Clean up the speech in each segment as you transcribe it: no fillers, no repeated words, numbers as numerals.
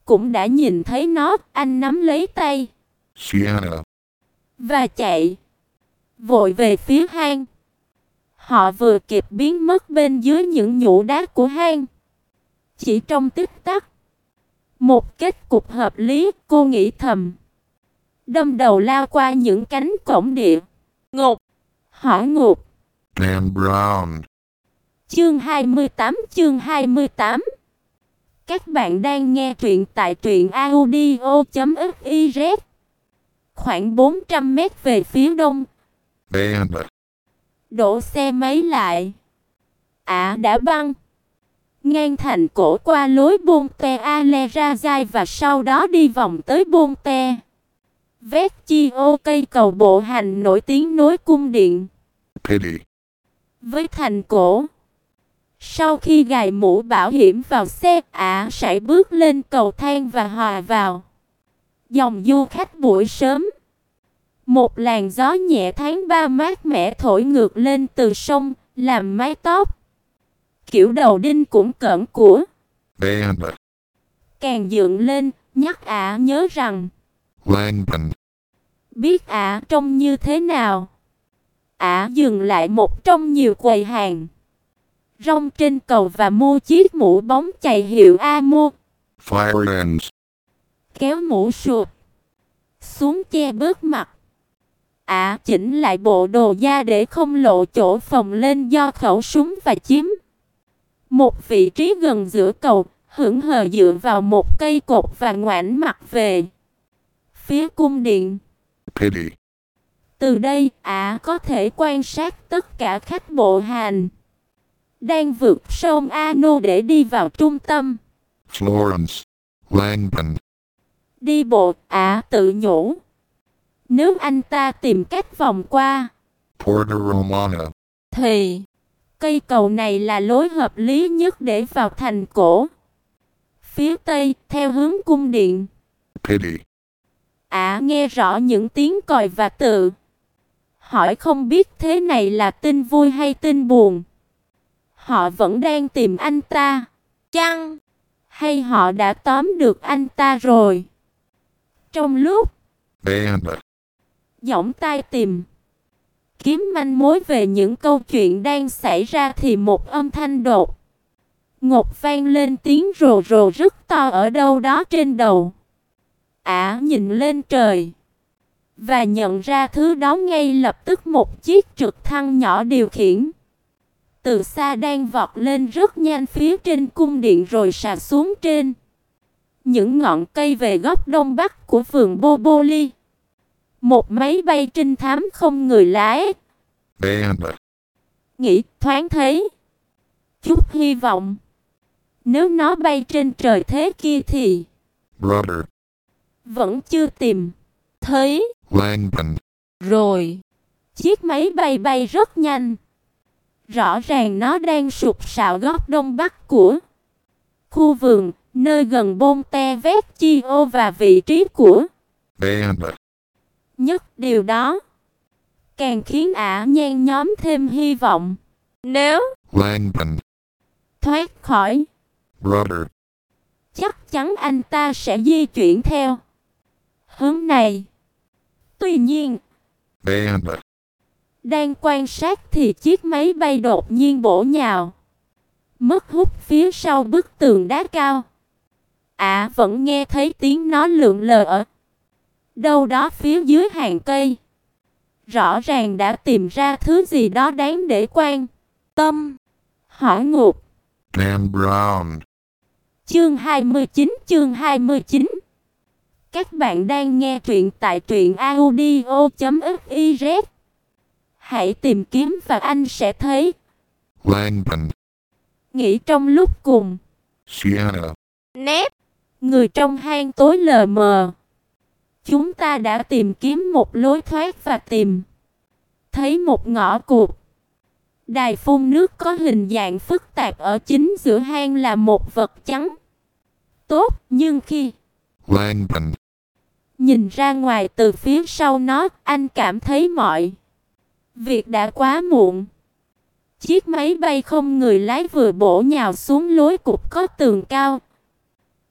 cũng đã nhìn thấy nó, anh nắm lấy tay Sienna. và chạy vội về phía hang. Họ vừa kịp biến mất bên dưới những nhũ đá của hang. Chỉ trong tích tắc, một kết cục hợp lý, cô nghĩ thầm. Đâm đầu lao qua những cánh cổng địa ngục. Hỏa ngục. Dan Brown. Chương 28. Các bạn đang nghe truyện tại truyệnaudio.fiz. Khoảng 400 mét về phía đông. Band. Đổ xe máy lại. Đã băng ngang thành cổ qua lối Bonte Alerazai và sau đó đi vòng tới Bonte Vecchio, cây cầu bộ hành nổi tiếng nối cung điện Pity. với thành cổ. Sau khi gài mũ bảo hiểm vào xe, sải bước lên cầu thang và hòa vào dòng du khách buổi sớm. Một làn gió nhẹ tháng 3 mát mẻ thổi ngược lên từ sông, làm mái tóc kiểu đầu đinh cũng cỡn của Band. càng dựng lên, nhắc nhớ rằng Langdon. biết trông như thế nào. Dừng lại một trong nhiều quầy hàng rong trên cầu và mua chiếc mũ bóng chày hiệu Amo. Fire ends. Kéo mũ sụp xuống che bớt mặt. Chỉnh lại bộ đồ da để không lộ chỗ phồng lên do khẩu súng và chiếm một vị trí gần giữa cầu, hững hờ dựa vào một cây cột và ngoảnh mặt về phía cung điện. Pity. Từ đây, có thể quan sát tất cả khách bộ hành đang vượt sông Arno để đi vào trung tâm. Florence. Langdon. Đi bộ, tự nhủ. Nếu anh ta tìm cách vòng qua Porta Romana. thì cây cầu này là lối hợp lý nhất để vào thành cổ. Phía tây, theo hướng cung điện. Pity. Nghe rõ những tiếng còi và tự hỏi không biết thế này là tin vui hay tin buồn. Họ vẫn đang tìm anh ta chăng? Hay họ đã tóm được anh ta rồi? Trong lúc Band. giọng tai tìm kiếm manh mối về những câu chuyện đang xảy ra thì một âm thanh đột ngột vang lên, tiếng rồ rồ rất to ở đâu đó trên đầu. Nhìn lên trời và nhận ra thứ đó ngay lập tức, một chiếc trực thăng nhỏ điều khiển từ xa đang vọt lên rất nhanh phía trên cung điện rồi sạt xuống trên những ngọn cây về góc đông bắc của vườn Boboli. Một máy bay trinh thám không người lái. Band. Nghĩ thoáng thấy chút hy vọng. Nếu nó bay trên trời thế kia thì Brother. vẫn chưa tìm thấy. Langdon. Rồi, chiếc máy bay bay rất nhanh. Rõ ràng nó đang sụp sạo góc đông bắc của khu vườn, nơi gần Bonte Vecchio và vị trí của Band. nhất. Điều đó càng khiến nhan nhóm thêm hy vọng. Nếu Langdon. thoát khỏi, Brother. chắc chắn anh ta sẽ di chuyển theo hướng này. Tuy nhiên, Band. đang quan sát thì chiếc máy bay đột nhiên bổ nhào mất hút phía sau bức tường đá cao. Vẫn nghe thấy tiếng nó lượn lờ ở đâu đó phía dưới hàng cây. Rõ ràng đã tìm ra thứ gì đó đáng để quan tâm. Hỏa ngục. Dan Brown. Chương 29. Các bạn đang nghe truyện tại truyệnaudio.fiz. Hãy tìm kiếm và anh sẽ thấy. Langdon. Nghĩ trong lúc cùng. Sienna. Nép. Người trong hang tối lờ mờ. Chúng ta đã tìm kiếm một lối thoát và tìm thấy một ngõ cụt. Đài phun nước có hình dạng phức tạp ở chính giữa hang là một vật trắng tốt, nhưng khi Langdon. nhìn ra ngoài từ phía sau nó, anh cảm thấy mọi việc đã quá muộn. Chiếc máy bay không người lái vừa bổ nhào xuống lối cụt có tường cao.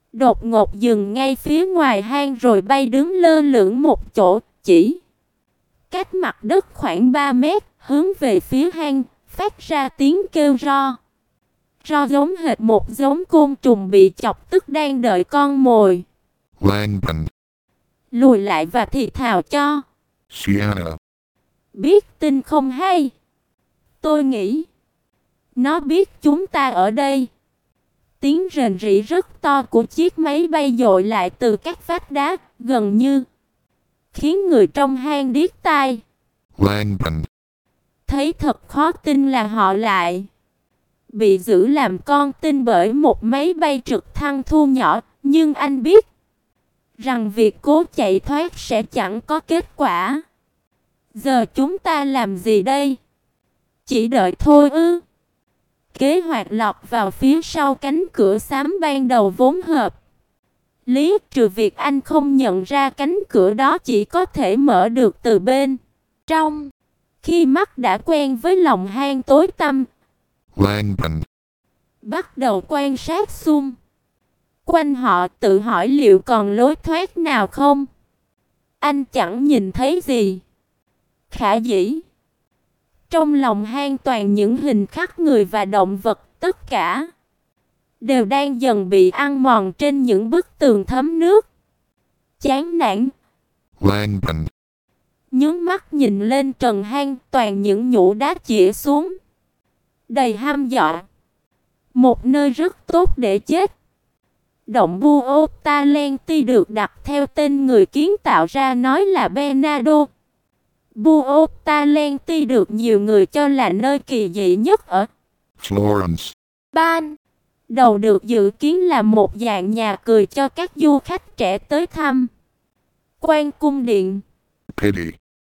đột ngột dừng ngay phía ngoài hang rồi bay đứng lơ lửng một chỗ, chỉ cách mặt đất khoảng 3 mét, hướng về phía hang, phát ra tiếng kêu ro. Ro giống hệt một giống côn trùng bị chọc tức đang đợi con mồi. Langdon, Lùi lại và thì thào cho. Sienna, Biết tin không hay? Tôi nghĩ nó biết chúng ta ở đây. Tiếng rền rĩ rất to của chiếc máy bay dội lại từ các vách đá, gần như khiến người trong hang điếc tai. Langdon, Thấy thật khó tin là họ lại bị giữ làm con tin bởi một máy bay trực thăng thu nhỏ, nhưng anh biết rằng việc cố chạy thoát sẽ chẳng có kết quả. Giờ chúng ta làm gì đây? Chỉ đợi thôi ư? Kế hoạch lọt vào phía sau cánh cửa xám ban đầu vốn hợp lý, trừ việc anh không nhận ra cánh cửa đó chỉ có thể mở được từ bên trong. Khi mắt đã quen với lòng hang tối tăm, Langdon, bắt đầu quan sát xung quanh họ, tự hỏi liệu còn lối thoát nào không. Anh chẳng nhìn thấy gì khả dĩ. Trong lòng hang toàn những hình khắc người và động vật, tất cả đều đang dần bị ăn mòn trên những bức tường thấm nước. Chán nản, Langdon, nhướng mắt nhìn lên trần hang, toàn những nhũ đá chĩa xuống, đầy hăm dọa. Một nơi rất tốt để chết. Động Buotalenti được đặt theo tên người kiến tạo ra, nói là Bernardo. Buotalenti được nhiều người cho là nơi kỳ dị nhất ở Florence, Ban đầu được dự kiến là một dạng nhà cười cho các du khách trẻ tới thăm quan cung điện. Pity,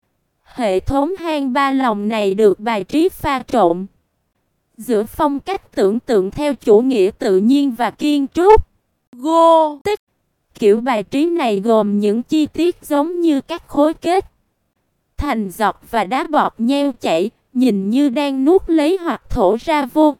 Hệ thống hang ba lòng này được bài trí pha trộn giữa phong cách tưởng tượng theo chủ nghĩa tự nhiên và kiến trúc Gothic. Kiểu bài trí này gồm những chi tiết giống như các khối kết thành giọt và đá bọt nheo chảy, nhìn như đang nuốt lấy hoặc thổ ra vô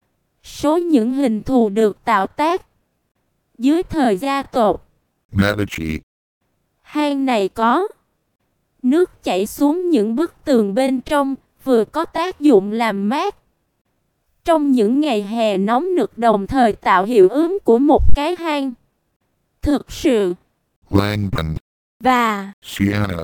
số những hình thù được tạo tác dưới thời gia tộc Medici, hang này có nước chảy xuống những bức tường bên trong, vừa có tác dụng làm mát trong những ngày hè nóng nực, đồng thời tạo hiệu ứng của một cái hang thực sự Langdon, và Sienna,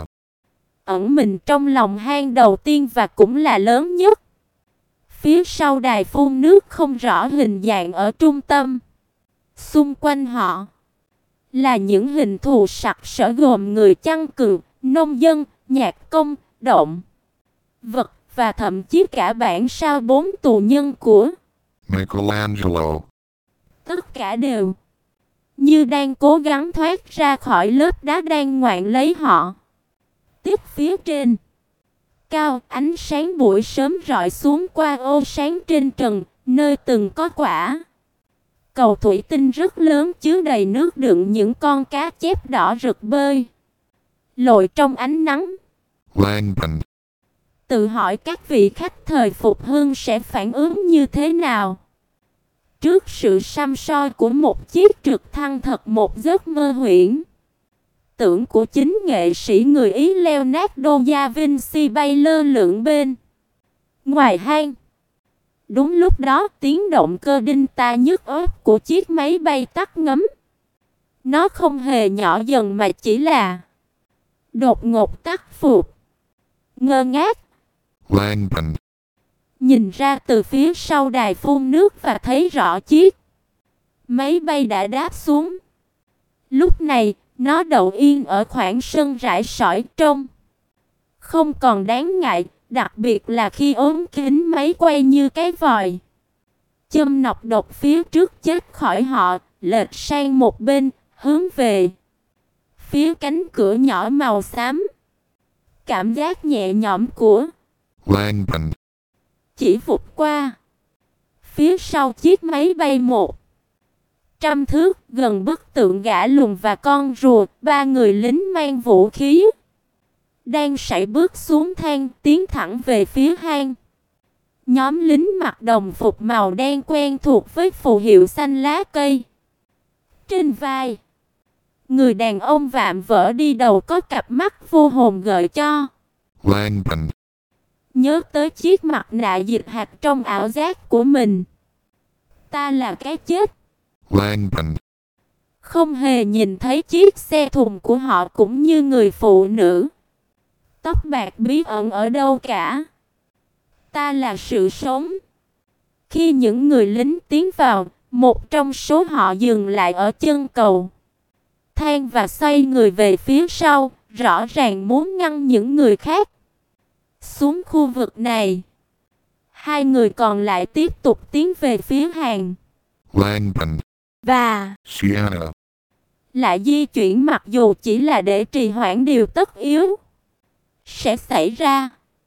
ẩn mình trong lòng hang đầu tiên và cũng là lớn nhất. Phía sau đài phun nước không rõ hình dạng ở trung tâm. Xung quanh họ là những hình thù sặc sỡ gồm người chăn cừu, nông dân, nhạc công, động vật và thậm chí cả bản sao 4 tù nhân của Michelangelo, tất cả đều như đang cố gắng thoát ra khỏi lớp đá đang ngoạn lấy họ. Tiếp phía trên cao, ánh sáng buổi sớm rọi xuống qua ô sáng trên trần, nơi từng có quả cầu thủy tinh rất lớn chứa đầy nước đựng những con cá chép đỏ rực bơi lội trong ánh nắng. Langdon, Tự hỏi các vị khách thời phục hưng sẽ phản ứng như thế nào trước sự săm soi của một chiếc trực thăng thật một giấc mơ huyễn tưởng của chính nghệ sĩ người Ý Leonardo da Vinci bay lơ lửng bên ngoài hang. Đúng lúc đó, tiếng động cơ đinh tai nhức óc của chiếc máy bay tắt ngấm. Nó không hề nhỏ dần mà chỉ là đột ngột tắt phục. Ngơ ngác Langdon, nhìn ra từ phía sau đài phun nước và thấy rõ chiếc máy bay đã đáp xuống. Lúc này, nó đậu yên ở khoảng sân rải sỏi trông không còn đáng ngại, đặc biệt là khi ốm kính máy quay như cái vòi châm nọc độc phía trước chết khỏi họ, lệch sang một bên, hướng về phía cánh cửa nhỏ màu xám. Cảm giác nhẹ nhõm của Langdon, chỉ vụt qua phía sau chiếc máy bay 100 thước, gần bức tượng gã lùn và con rùa, 3 người lính mang vũ khí đang sải bước xuống thang, tiến thẳng về phía hang. Nhóm lính mặc đồng phục màu đen quen thuộc với phù hiệu xanh lá cây trên vai. Người đàn ông vạm vỡ đi đầu có cặp mắt vô hồn gợi cho Langdon. nhớ tới chiếc mặt nạ dịch hạt trong ảo giác của mình. Ta là cái chết. Langdon. Không hề nhìn thấy chiếc xe thùng của họ cũng như người phụ nữ tóc bạc bí ẩn ở đâu cả. Ta là sự sống. Khi những người lính tiến vào, một trong số họ dừng lại ở chân cầu thang và xoay người về phía sau, rõ ràng muốn ngăn những người khác xuống khu vực này. Hai người còn lại tiếp tục tiến về phía hàng. Langdon. Và Sienna. lại di chuyển mặc dù chỉ là để trì hoãn điều tất yếu sẽ xảy ra.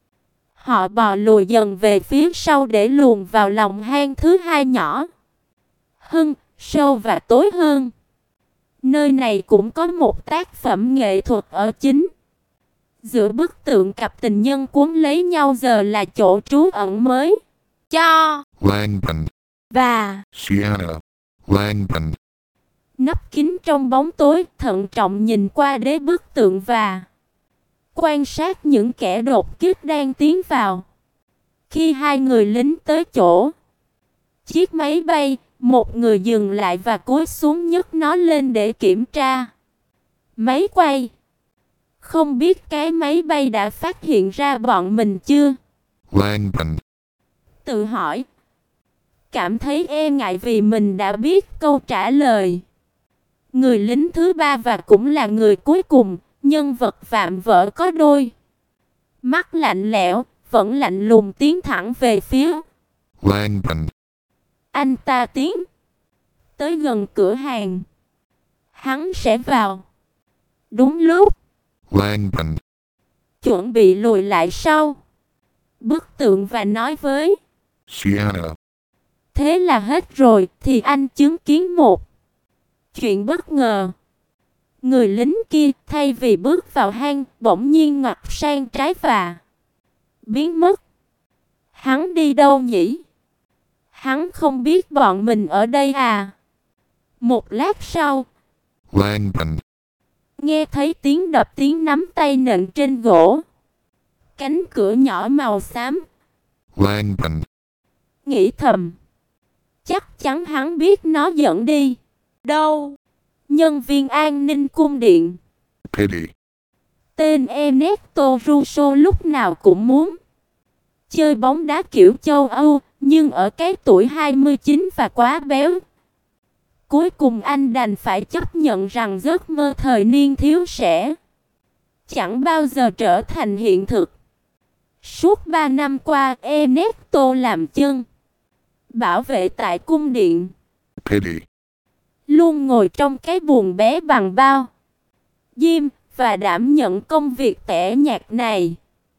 Họ bò lùi dần về phía sau để luồn vào lòng hang thứ hai nhỏ hơn, sâu và tối hơn. Nơi này cũng có một tác phẩm nghệ thuật ở chính giữa bức tượng cặp tình nhân cuốn lấy nhau giờ là chỗ trú ẩn mới cho Langdon. và Sienna. Langdon. nấp kín trong bóng tối, thận trọng nhìn qua đế bức tượng và quan sát những kẻ đột kích đang tiến vào. Khi hai người lính tới chỗ chiếc máy bay, một người dừng lại và cúi xuống nhấc nó lên để kiểm tra máy quay. Không biết cái máy bay đã phát hiện ra bọn mình chưa? Langdon. Tự hỏi. Cảm thấy e ngại vì mình đã biết câu trả lời. Người lính thứ ba và cũng là người cuối cùng, nhân vật vạm vỡ có đôi mắt lạnh lẽo, vẫn lạnh lùng tiến thẳng về phía Langdon. anh ta tiến tới gần cửa hàng. Hắn sẽ vào. Đúng lúc Langdon. chuẩn bị lùi lại sau bức tượng và nói với Sienna. thế là hết rồi, thì anh chứng kiến một chuyện bất ngờ. Người lính kia thay vì bước vào hang, bỗng nhiên ngoặt sang trái và biến mất. Hắn đi đâu nhỉ? Hắn không biết bọn mình ở đây à? Một lát sau, Langdon. nghe thấy tiếng đập, tiếng nắm tay nện trên gỗ. Cánh cửa nhỏ màu xám. Langdon. Nghĩ thầm, chắc chắn hắn biết nó dẫn đi đâu. Nhân viên an ninh cung điện Pity. tên Ernesto Russo lúc nào cũng muốn chơi bóng đá kiểu châu Âu, nhưng ở cái tuổi 29 và quá béo. Cuối cùng anh đành phải chấp nhận rằng giấc mơ thời niên thiếu sẽ chẳng bao giờ trở thành hiện thực. Suốt 3 năm qua, Ernesto làm chân bảo vệ tại cung điện, Pity. luôn ngồi trong cái buồng bé bằng bao diêm và đảm nhận công việc tẻ nhạt này.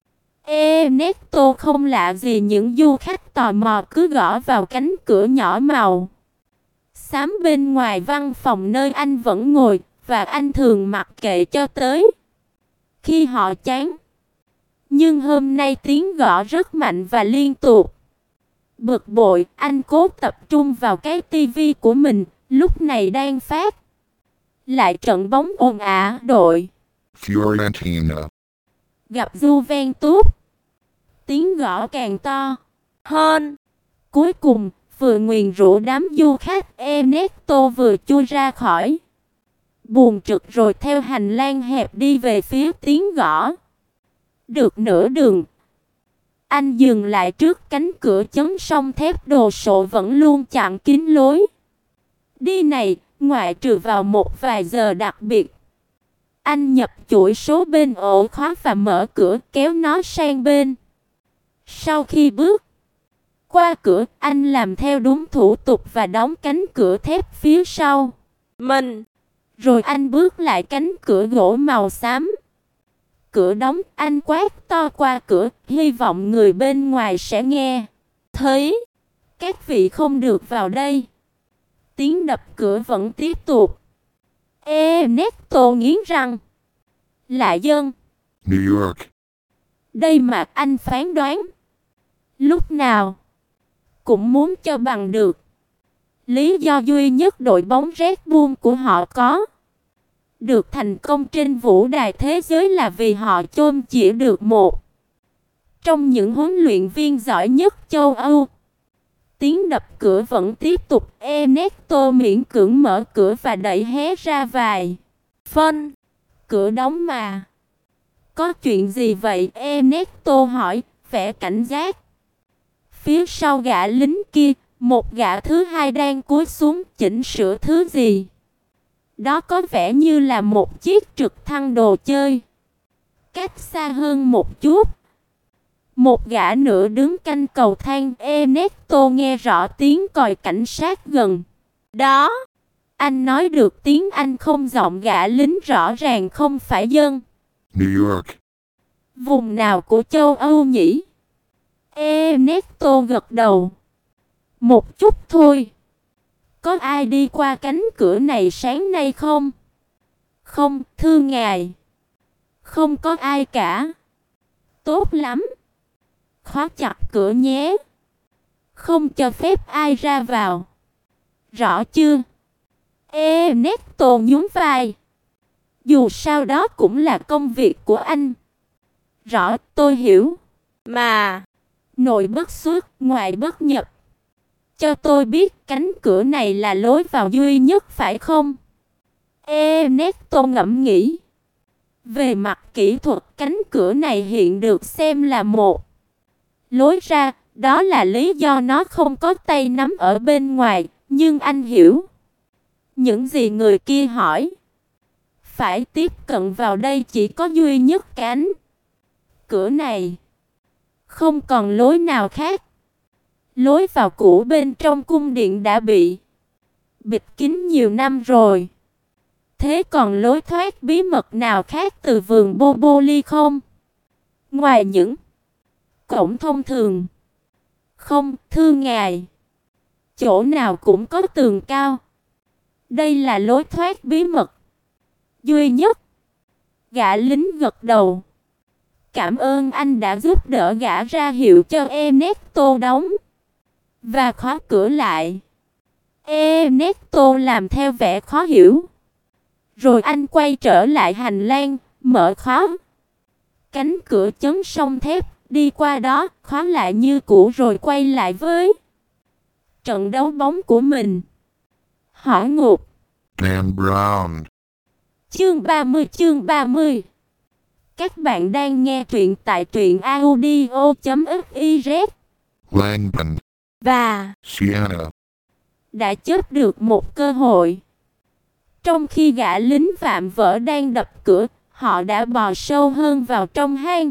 Ernesto không lạ gì những du khách tò mò cứ gõ vào cánh cửa nhỏ màu xám bên ngoài văn phòng nơi anh vẫn ngồi, và anh thường mặc kệ cho tới khi họ chán. Nhưng hôm nay tiếng gõ rất mạnh và liên tục. Bực bội, anh cố tập trung vào cái tivi của mình, lúc này đang phát lại trận bóng ồn ào đội Fiorentina. gặp Juventus. Tiếng gõ càng to hơn. Cuối cùng, vừa nguyền rủa đám du khách, Ernesto vừa chui ra khỏi buồng trực rồi theo hành lang hẹp đi về phía tiếng gõ. Được nửa đường, anh dừng lại trước cánh cửa chấn song thép đồ sộ vẫn luôn chặn kín lối đi này, ngoại trừ vào một vài giờ đặc biệt. Anh nhập chuỗi số bên ổ khóa và mở cửa, kéo nó sang bên. Sau khi bước qua cửa, anh làm theo đúng thủ tục và đóng cánh cửa thép phía sau mình. Rồi anh bước lại cánh cửa gỗ màu xám. Cửa đóng, anh quát to qua cửa, hy vọng người bên ngoài sẽ nghe thấy. Các vị không được vào đây. Tiếng đập cửa vẫn tiếp tục. Ernesto nghiến răng. Lại dân New York. đây mà anh phán đoán lúc nào cũng muốn cho bằng được Lý do duy nhất đội bóng Red Bull của họ có được thành công trên vũ đài thế giới là vì họ chôm chỉ được một trong những huấn luyện viên giỏi nhất châu Âu. Tiếng đập cửa vẫn tiếp tục. Ernesto miễn cưỡng mở cửa và đẩy hé ra vài phân. Cửa đóng mà. Có chuyện gì vậy? Ernesto hỏi, vẻ cảnh giác. Phía sau gã lính kia, một gã thứ hai đang cúi xuống chỉnh sửa thứ gì. Đó có vẻ như là một chiếc trực thăng đồ chơi. Cách xa hơn một chút, một gã nữa đứng canh cầu thang. Ernesto nghe rõ tiếng còi cảnh sát gần đó. Anh nói được tiếng Anh không? Giọng gã lính rõ ràng không phải dân New York. vùng nào của châu Âu nhỉ? Ernesto gật đầu. Một chút thôi. Có ai đi qua cánh cửa này sáng nay không? Không, thưa ngài. Không có ai cả. Tốt lắm. Khóa chặt cửa nhé. Không cho phép ai ra vào. Rõ chưa? Ernesto nhún vai. Dù sao đó cũng là công việc của anh. Rõ, tôi hiểu. Mà, nội bất xuất, ngoại bất nhập. Cho tôi biết cánh cửa này là lối vào duy nhất phải không? Ernesto ngẫm nghĩ. Về mặt kỹ thuật, cánh cửa này hiện được xem là một lối ra. Đó là lý do nó không có tay nắm ở bên ngoài. Nhưng anh hiểu những gì người kia hỏi. Phải tiếp cận vào đây chỉ có duy nhất cánh cửa này. Không còn lối nào khác. Lối vào cũ bên trong cung điện đã bị bịt kín nhiều năm rồi. Thế còn lối thoát bí mật nào khác từ vườn Boboli không? Ngoài những cổng thông thường. Không, thưa ngài. Chỗ nào cũng có tường cao. Đây là lối thoát bí mật duy nhất. Gã lính gật đầu. Cảm ơn anh đã giúp đỡ. Gã ra hiệu cho Ernesto đóng và khóa cửa lại. Ernesto làm theo vẻ khó hiểu. Rồi anh quay trở lại hành lang, mở khóa. Cánh cửa chấn song thép, đi qua đó, khóa lại như cũ rồi quay lại với trận đấu bóng của mình. Hỏa ngục. Dan Brown. Chương 30. Các bạn đang nghe truyện tại truyệnaudio.fiz. Langdon. Và Sienna. đã chớp được một cơ hội. Trong khi gã lính vạm vỡ đang đập cửa, họ đã bò sâu hơn vào trong hang.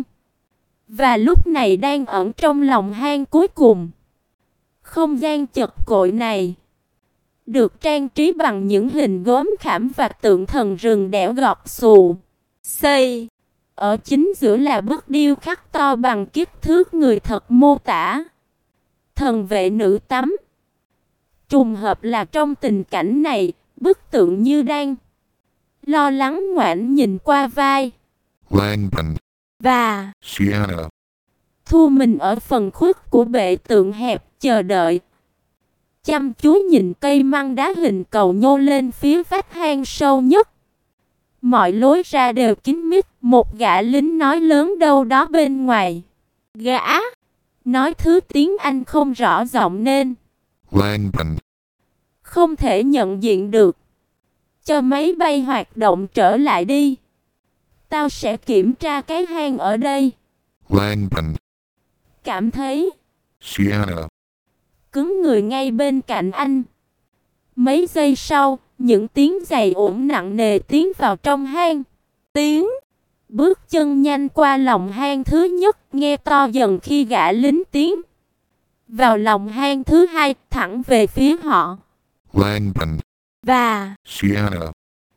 Và lúc này đang ẩn trong lòng hang cuối cùng. Không gian chật cội này được trang trí bằng những hình gốm khảm và tượng thần rừng đẽo gọt xù xây. Ở chính giữa là bức điêu khắc to bằng kích thước người thật mô tả thần vệ nữ tắm. Trùng hợp là trong tình cảnh này, bức tượng như đang lo lắng ngoảnh nhìn qua vai Langdon. và Sienna. thu mình ở phần khuất của bệ tượng hẹp, chờ đợi. Chăm chú nhìn cây măng đá hình cầu nhô lên phía vách hang sâu nhất. Mọi lối ra đều kín mít. Một gã lính nói lớn đâu đó bên ngoài. Gã nói thứ tiếng Anh không rõ giọng nên Langdon. không thể nhận diện được. Cho máy bay hoạt động trở lại đi. Tao sẽ kiểm tra cái hang ở đây. Langdon. Cảm thấy Sienna. cứng người ngay bên cạnh anh. Mấy giây sau, những tiếng giày ủng nặng nề tiến vào trong hang. Tiếng bước chân nhanh qua lòng hang thứ nhất, nghe to dần khi gã lính tiến vào lòng hang thứ hai, thẳng về phía họ. Langdon. Và Sienna.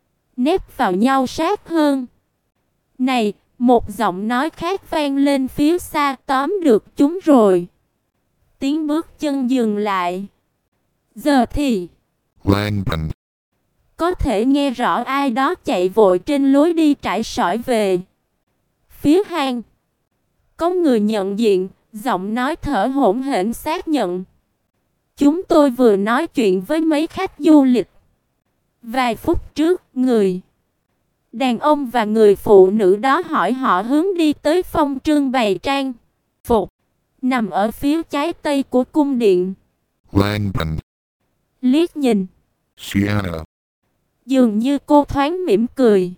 nép vào nhau sát hơn. Này, một giọng nói khác vang lên phía xa, tóm được chúng rồi. Tiếng bước chân dừng lại. Giờ thì Langdon. có thể nghe rõ ai đó chạy vội trên lối đi trải sỏi về phía hang. Có người nhận diện, giọng nói thở hổn hển xác nhận. Chúng tôi vừa nói chuyện với mấy khách du lịch. Vài phút trước, người đàn ông và người phụ nữ đó hỏi họ hướng đi tới phòng trưng bày trang phục nằm ở phía trái tây của cung điện. Langdon. Liếc nhìn Sienna. dường như cô thoáng mỉm cười.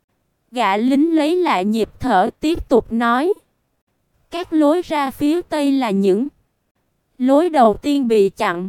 Gã lính lấy lại nhịp thở tiếp tục nói. Các lối ra phía tây là những lối đầu tiên bị chặn.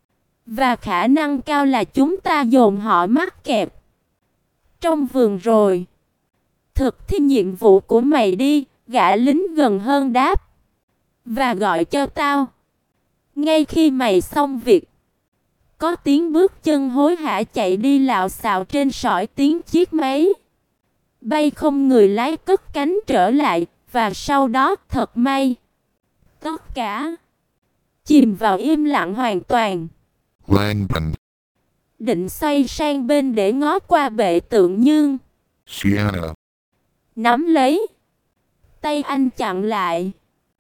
Và khả năng cao là chúng ta dồn họ mắc kẹt trong vườn rồi. Thực thi nhiệm vụ của mày đi, gã lính gần hơn đáp. Và gọi cho tao. Ngay khi mày xong việc, có tiếng bước chân hối hả chạy đi lạo xạo trên sỏi tiếng chiếc máy bay không người lái cất cánh trở lại, và sau đó thật may, tất cả chìm vào im lặng hoàn toàn. Langdon. Định xoay sang bên để ngó qua bệ tượng nhưng Sienna. nắm lấy tay anh chặn lại.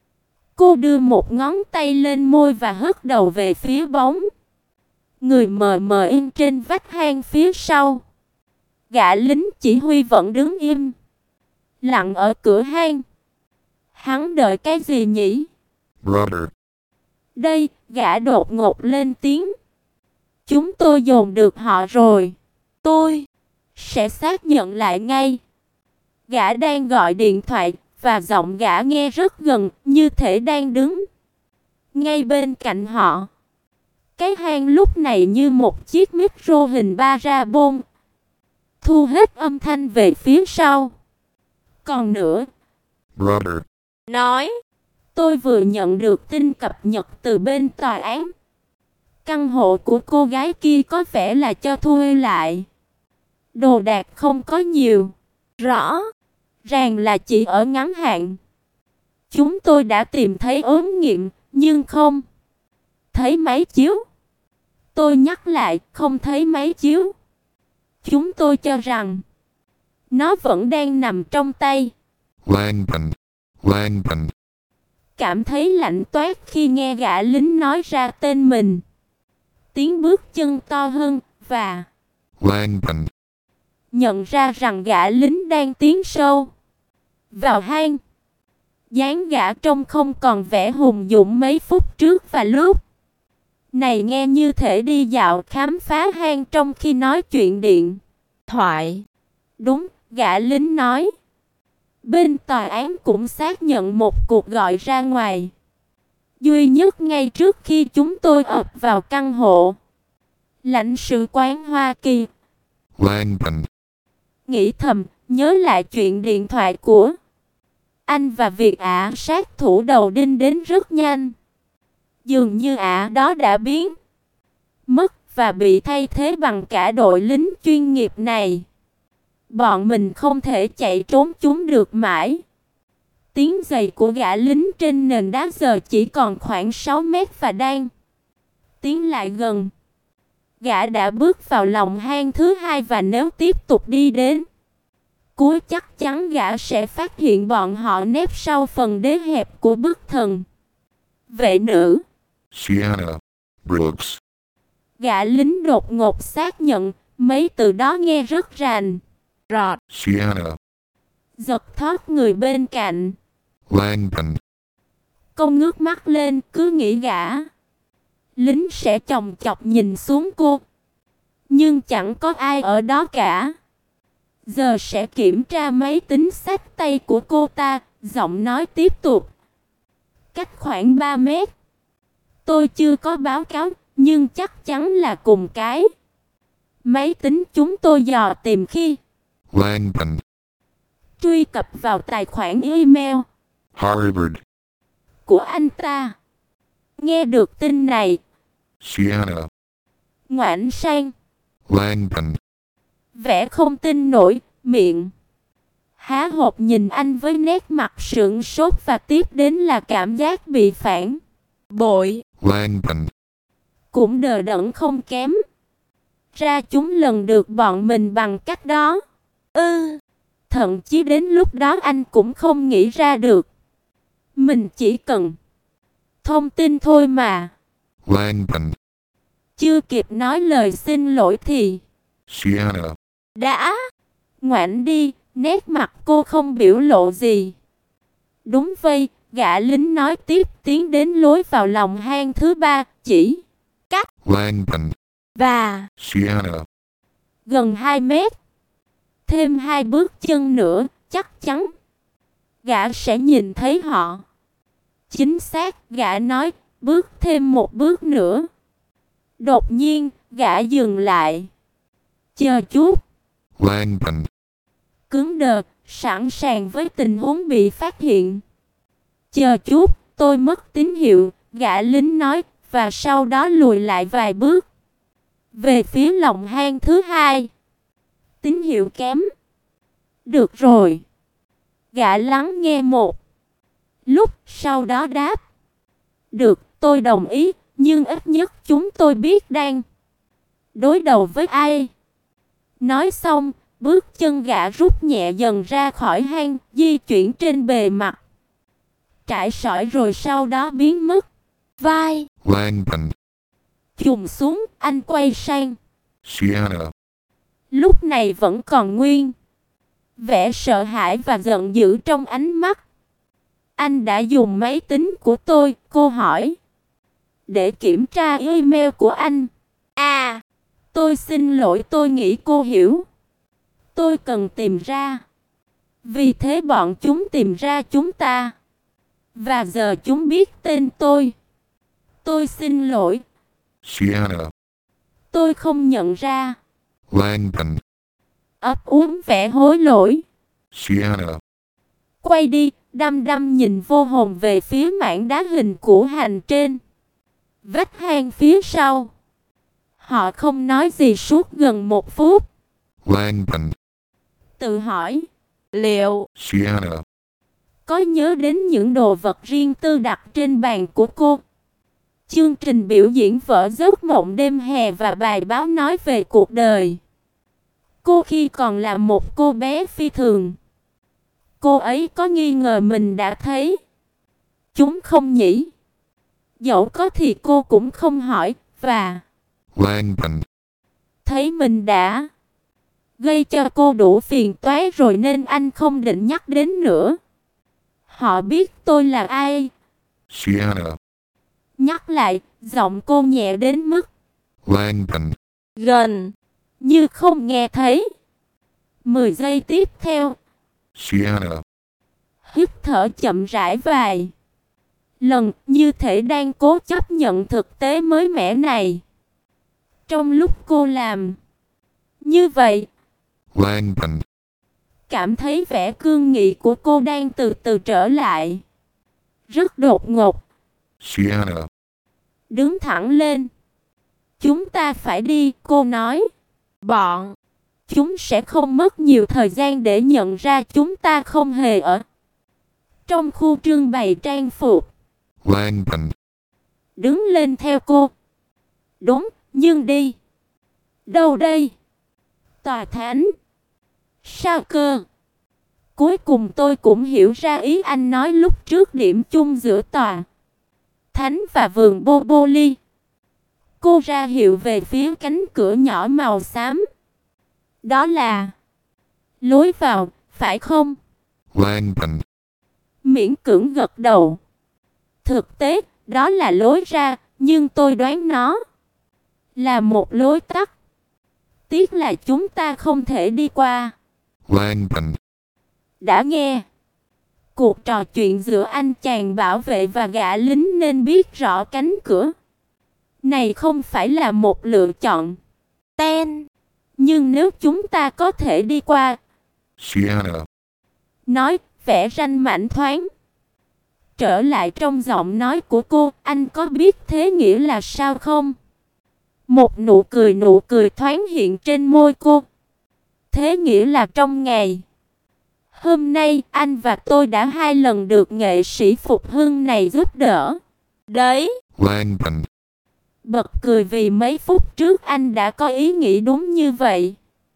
Cô đưa một ngón tay lên môi và hất đầu về phía bóng người mờ mờ in trên vách hang phía sau. Gã lính chỉ huy vẫn đứng im lặng ở cửa hang. Hắn đợi cái gì nhỉ? Brother. Đây, gã đột ngột lên tiếng. Chúng tôi dồn được họ rồi. Tôi sẽ xác nhận lại ngay. Gã đang gọi điện thoại và giọng gã nghe rất gần, như thể đang đứng ngay bên cạnh họ. Cái hang lúc này như một chiếc micro hình parabol, thu hết âm thanh về phía sau. Còn nữa, Brother. nói, tôi vừa nhận được tin cập nhật từ bên tòa án. Căn hộ của cô gái kia có vẻ là cho thuê lại. Đồ đạc không có nhiều. Rõ ràng là chỉ ở ngắn hạn. Chúng tôi đã tìm thấy ốm nghiệm, nhưng không thấy máy chiếu. Tôi nhắc lại, không thấy máy chiếu. Chúng tôi cho rằng nó vẫn đang nằm trong tay. Langdon. Langdon. Cảm thấy lạnh toát khi nghe gã lính nói ra tên mình. Tiếng bước chân to hơn và Langdon. nhận ra rằng gã lính đang tiến sâu vào hang. Dáng gã trông không còn vẻ hùng dũng mấy phút trước và lúc này nghe như thể đi dạo khám phá hang trong khi nói chuyện điện thoại. Đúng, gã lính nói. Bên tòa án cũng xác nhận một cuộc gọi ra ngoài. Duy nhất ngay trước khi chúng tôi ập vào căn hộ. Lãnh sự quán Hoa Kỳ. Langdon. Nghĩ thầm, nhớ lại chuyện điện thoại của anh và việc ả sát thủ đầu đinh đến rất nhanh. Dường như ả đó đã biến mất và bị thay thế bằng cả đội lính chuyên nghiệp này. Bọn mình không thể chạy trốn chúng được mãi. Tiếng giày của gã lính trên nền đá giờ chỉ còn khoảng 6 mét và đang tiến lại gần. Gã đã bước vào lòng hang thứ hai và nếu tiếp tục đi đến cuối chắc chắn gã sẽ phát hiện bọn họ nép sau phần đế hẹp của bức thần vệ nữ. Sienna. Brooks. Gã lính đột ngột xác nhận, mấy từ đó nghe rất rành rọt. Sienna. Giật thót người bên cạnh. Langdon. Cô ngước mắt lên, cứ nghĩ gã lính sẽ chòng chọc nhìn xuống cô. Nhưng chẳng có ai ở đó cả. Giờ sẽ kiểm tra máy tính xách tay của cô ta. Giọng nói tiếp tục. Cách khoảng 3 mét. Tôi chưa có báo cáo, nhưng chắc chắn là cùng cái máy tính chúng tôi dò tìm khi Langdon. truy cập vào tài khoản email Harvard. của anh ta. Nghe được tin này, Sienna. ngoảnh sang, Langdon. vẻ không tin nổi, miệng há hốc nhìn anh với nét mặt sững sốt và tiếp đến là cảm giác bị phản bội. Langdon. Cũng đờ đẫn không kém. Ra chúng lần được bọn mình bằng cách đó. Thậm chí đến lúc đó anh cũng không nghĩ ra được. Mình chỉ cần thông tin thôi mà. Langdon. chưa kịp nói lời xin lỗi thì Sienna, đã ngoảnh đi, nét mặt cô không biểu lộ gì. Đúng vậy, gã lính nói tiếp, tiến đến lối vào lòng hang thứ ba, chỉ cách Langdon, và Sienna, gần 2 mét. Thêm 2 bước chân nữa, chắc chắn gã sẽ nhìn thấy họ. Chính xác, gã nói, bước thêm 1 bước nữa. Đột nhiên, gã dừng lại. Chờ chút. Langdon, Cứng đờ, sẵn sàng với tình huống bị phát hiện. Chờ chút, tôi mất tín hiệu, gã lính nói, và sau đó lùi lại vài bước. Về phía lòng hang thứ hai. Tín hiệu kém. Được rồi. Gã lắng nghe một lúc, sau đó đáp. Được, tôi đồng ý, nhưng ít nhất chúng tôi biết đang đối đầu với ai. Nói xong, bước chân gã rút nhẹ dần ra khỏi hang, di chuyển trên bề mặt. Trải sỏi rồi sau đó biến mất. Vai Langdon, chùng xuống, anh quay sang. Sienna, Lúc này vẫn còn nguyên vẻ sợ hãi và giận dữ trong ánh mắt. Anh đã dùng máy tính của tôi, cô hỏi. Để kiểm tra email của anh. À, tôi xin lỗi, tôi nghĩ cô hiểu. Tôi cần tìm ra. Vì thế bọn chúng tìm ra chúng ta. Và giờ chúng biết tên tôi. Tôi xin lỗi. Sienna, Tôi không nhận ra. Langdon, Ấp úng vẻ hối lỗi. Sienna, Quay đi, đăm đăm nhìn vô hồn về phía mảng đá hình của hành trên vách hang phía sau. Họ không nói gì suốt gần 1 phút. Langdon, Tự hỏi, liệu Sienna, có nhớ đến những đồ vật riêng tư đặt trên bàn của cô? Chương trình biểu diễn vở giấc mộng đêm hè và bài báo nói về cuộc đời cô khi còn là một cô bé phi thường. Cô ấy có nghi ngờ mình đã thấy chúng không nhỉ? Dẫu có thì cô cũng không hỏi, và Langdon, thấy mình đã gây cho cô đủ phiền toái rồi nên anh không định nhắc đến nữa. Họ biết tôi là ai. Sienna, Nhắc lại, giọng cô nhẹ đến mức Langdon, gần như không nghe thấy. 10 giây tiếp theo, Sienna, hít thở chậm rãi vài lần, như thể đang cố chấp nhận thực tế mới mẻ này. Trong lúc cô làm như vậy, Langdon, cảm thấy vẻ cương nghị của cô đang từ từ trở lại. Rất đột ngột. Sienna, Đứng thẳng lên. Chúng ta phải đi, cô nói. Bọn chúng sẽ không mất nhiều thời gian để nhận ra chúng ta không hề ở trong khu trưng bày trang phục. Langdon, Đứng lên theo cô. Đúng, nhưng đi đâu đây? Tòa thánh. Sao cơ? Cuối cùng tôi cũng hiểu ra ý anh nói lúc trước, điểm chung giữa tòa thánh và vườn Boboli. Cô ra hiệu về phía cánh cửa nhỏ màu xám. Đó là lối vào, phải không? Langdon, Miễn cưỡng gật đầu. Thực tế, đó là lối ra, nhưng tôi đoán nó là một lối tắt. Tiếc là chúng ta không thể đi qua. Langdon, Đã nghe cuộc trò chuyện giữa anh chàng bảo vệ và gã lính nên biết rõ cánh cửa này không phải là một lựa chọn. Ten. Nhưng nếu chúng ta có thể đi qua. Sienna, Nói, vẻ ranh mãnh thoáng trở lại trong giọng nói của cô. Anh có biết thế nghĩa là sao không? Một nụ cười thoáng hiện trên môi cô. Thế nghĩa là trong ngày hôm nay, anh và tôi đã 2 lần được nghệ sĩ Phục Hưng này giúp đỡ. Đấy. Langdon, Bật cười vì mấy phút trước anh đã có ý nghĩ đúng như vậy.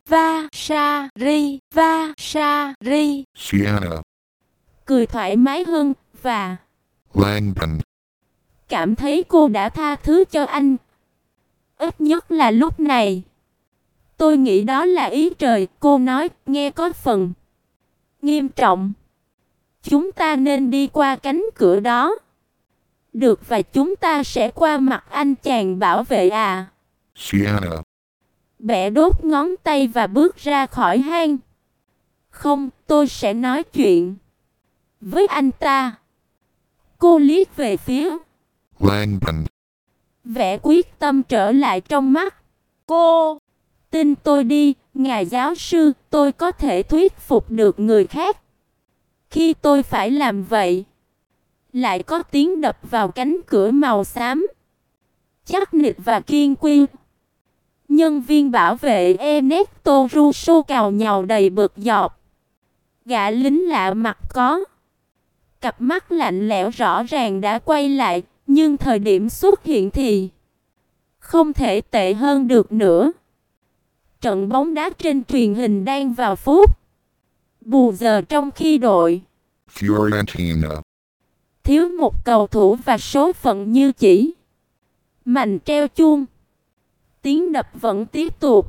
Vasari, Vasari. Sienna, Cười thoải mái hơn, và Langdon, cảm thấy cô đã tha thứ cho anh. Ít nhất là lúc này. Tôi nghĩ đó là ý trời, cô nói, nghe có phần nghiêm trọng. Chúng ta nên đi qua cánh cửa đó. Được, và chúng ta sẽ qua mặt anh chàng bảo vệ à? Sienna. Bẻ đốt ngón tay và bước ra khỏi hang. Không, tôi sẽ nói chuyện với anh ta. Cô liếc về phía Langdon. vẻ quyết tâm trở lại trong mắt cô. Tin tôi đi, ngài giáo sư, tôi có thể thuyết phục được người khác. Khi tôi phải làm vậy, lại có tiếng đập vào cánh cửa màu xám. Chắc nịch và kiên quy. Nhân viên bảo vệ Ernesto Russo cào nhào đầy bực dọc. Gã lính lạ mặt có cặp mắt lạnh lẽo rõ ràng đã quay lại, nhưng thời điểm xuất hiện thì không thể tệ hơn được nữa. Trận bóng đá trên truyền hình đang vào phút bù giờ, trong khi đội Fiorentina. thiếu một cầu thủ và số phận như chỉ mành treo chuông. Tiếng đập vẫn tiếp tục.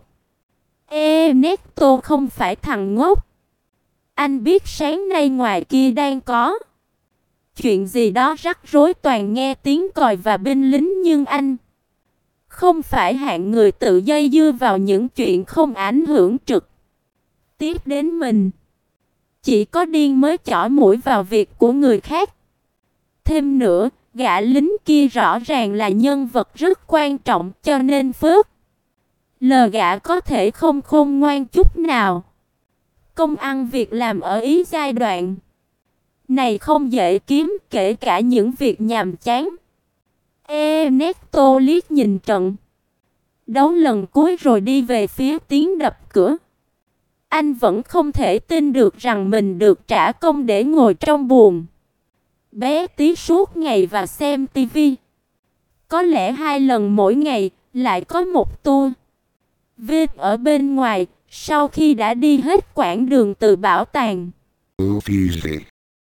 Ernesto không phải thằng ngốc. Anh biết sáng nay ngoài kia đang có chuyện gì đó rắc rối, toàn nghe tiếng còi và binh lính, nhưng anh không phải hạng người tự dây dưa vào những chuyện không ảnh hưởng trực tiếp đến mình. Chỉ có điên mới chỏ mũi vào việc của người khác. Thêm nữa, gã lính kia rõ ràng là nhân vật rất quan trọng, cho nên phớt lờ gã có thể không khôn ngoan chút nào. Công ăn việc làm ở Ý giai đoạn này không dễ kiếm, kể cả những việc nhàm chán. Ernesto liếc nhìn trận đấu lần cuối rồi đi về phía tiếng đập cửa. Anh vẫn không thể tin được rằng mình được trả công để ngồi trong buồng bé tí suốt ngày và xem tivi. Có lẽ 2 lần mỗi ngày, lại có một tour VIP ở bên ngoài, sau khi đã đi hết quãng đường từ bảo tàng. Uffizi.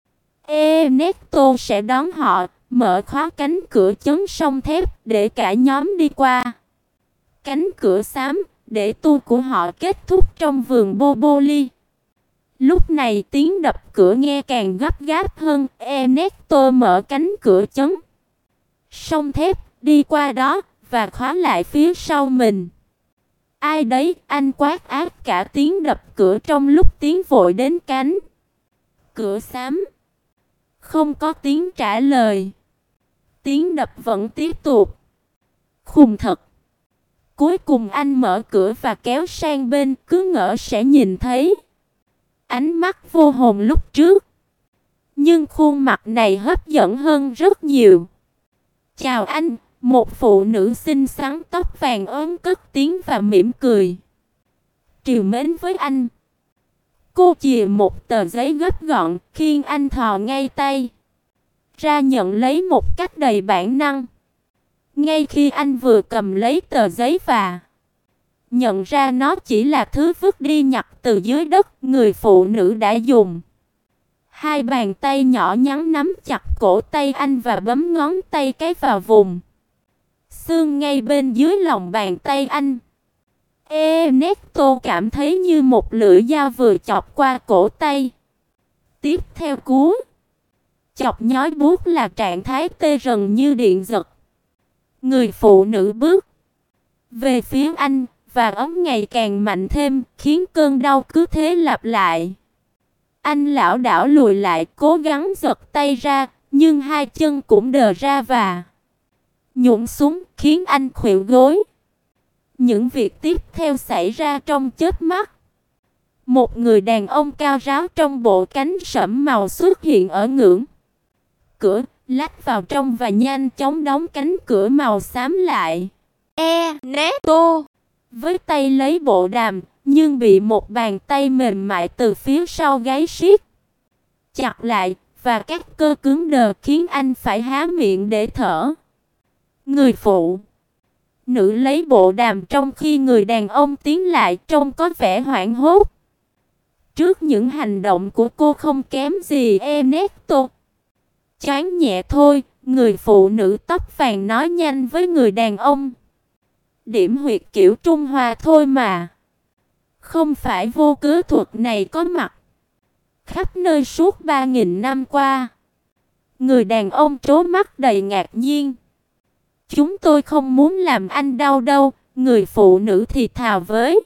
Ernesto sẽ đón họ, mở khóa cánh cửa chấn song thép để cả nhóm đi qua. Cánh cửa xám, để tour của họ kết thúc trong vườn Boboli. Lúc này tiếng đập cửa nghe càng gấp gáp hơn. Ernesto mở cánh cửa chấn song thép, đi qua đó và khóa lại phía sau mình. Ai đấy? Anh quát ác cả tiếng đập cửa trong lúc tiến vội đến cánh cửa xám. Không có tiếng trả lời. Tiếng đập vẫn tiếp tục. Khùng thật. Cuối cùng anh mở cửa và kéo sang bên, cứ ngỡ sẽ nhìn thấy ánh mắt vô hồn lúc trước. Nhưng khuôn mặt này hấp dẫn hơn rất nhiều. Chào anh. Một phụ nữ xinh xắn tóc vàng ốm cất tiếng và mỉm cười. Trìu mến với anh. Cô chìa một tờ giấy gấp gọn, khiêng anh thò ngay tay ra nhận lấy một cách đầy bản năng. Ngay khi anh vừa cầm lấy tờ giấy và nhận ra nó chỉ là thứ vứt đi nhặt từ dưới đất, người phụ nữ đã dùng 2 bàn tay nhỏ nhắn nắm chặt cổ tay anh và bấm ngón tay cái vào vùng xương ngay bên dưới lòng bàn tay anh. Ernesto cảm thấy như một lưỡi dao vừa chọc qua cổ tay. Tiếp theo cú chọc nhói buốt là trạng thái tê rần như điện giật. Người phụ nữ bước về phía anh và ấm ngày càng mạnh thêm, khiến cơn đau cứ thế lặp lại. Anh lảo đảo lùi lại, cố gắng giật tay ra, nhưng 2 chân cũng đờ ra và nhũn xuống, khiến anh khuỵu gối. Những việc tiếp theo xảy ra trong chớp mắt. Một người đàn ông cao ráo trong bộ cánh sẫm màu xuất hiện ở ngưỡng cửa, lách vào trong và nhanh chóng đóng cánh cửa màu xám lại. Ernesto với tay lấy bộ đàm, nhưng bị một bàn tay mềm mại từ phía sau gáy siết chặt lại, và các cơ cứng đờ khiến anh phải há miệng để thở. Người phụ nữ lấy bộ đàm trong khi người đàn ông tiến lại, trông có vẻ hoảng hốt. Trước những hành động của cô không kém gì Ernesto. Choáng nhẹ thôi, người phụ nữ tóc vàng nói nhanh với người đàn ông. Điểm huyệt kiểu Trung Hoa thôi mà. Không phải vô cớ thuật này có mặt khắp nơi suốt 3.000 năm qua. Người đàn ông trố mắt đầy ngạc nhiên. Chúng tôi không muốn làm anh đau đâu, người phụ nữ thì thào với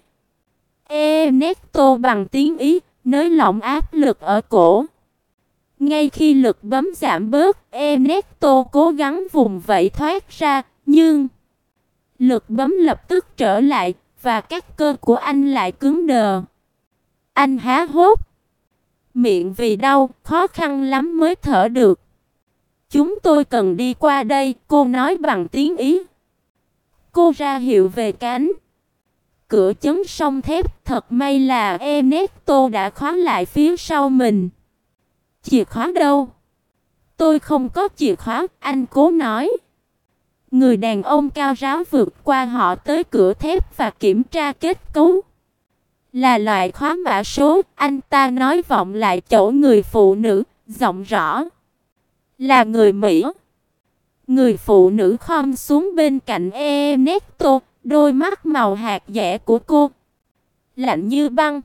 Ernesto bằng tiếng Ý, nới lỏng áp lực ở cổ. Ngay khi lực bấm giảm bớt, Ernesto cố gắng vùng vẫy thoát ra, nhưng lực bấm lập tức trở lại, và các cơ của anh lại cứng đờ. Anh há hốc miệng vì đau, khó khăn lắm mới thở được. Chúng tôi cần đi qua đây, cô nói bằng tiếng Ý. Cô ra hiệu về cánh cửa chấn song thép, thật may là Ernesto đã khóa lại phía sau mình. Chìa khóa đâu? Tôi không có chìa khóa, anh cố nói. Người đàn ông cao ráo vượt qua họ tới cửa thép và kiểm tra kết cấu. Là loại khóa mã số, anh ta nói vọng lại chỗ người phụ nữ, giọng rõ. Là người Mỹ. Người phụ nữ khom xuống bên cạnh Ernesto, đôi mắt màu hạt dẻ của cô lạnh như băng.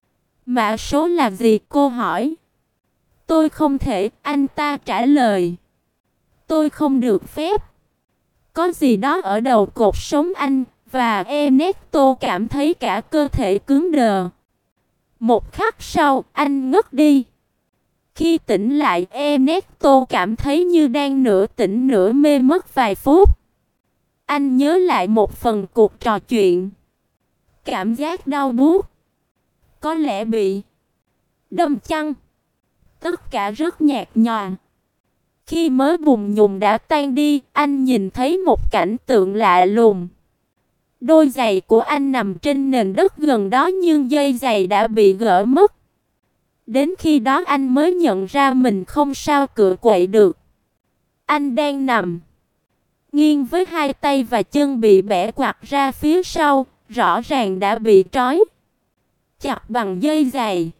Mã số là gì, cô hỏi. Tôi không thể, anh ta trả lời. Tôi không được phép. Có gì đó ở đầu cột sống anh, và Ernesto cảm thấy cả cơ thể cứng đờ. Một khắc sau, anh ngất đi. Khi tỉnh lại, Ernesto cảm thấy như đang nửa tỉnh nửa mê mất vài phút. Anh nhớ lại một phần cuộc trò chuyện. Cảm giác đau buốt. Có lẽ bị đâm chăng. Tất cả rất nhạt nhòa. Khi mớ bùn nhùn đã tan đi, anh nhìn thấy một cảnh tượng lạ lùng. Đôi giày của anh nằm trên nền đất gần đó nhưng dây giày đã bị gỡ mất. Đến khi đó anh mới nhận ra mình không sao cựa quậy được. Anh đang nằm nghiêng với hai tay và chân bị bẻ quặt ra phía sau, rõ ràng đã bị trói chặt bằng dây giày.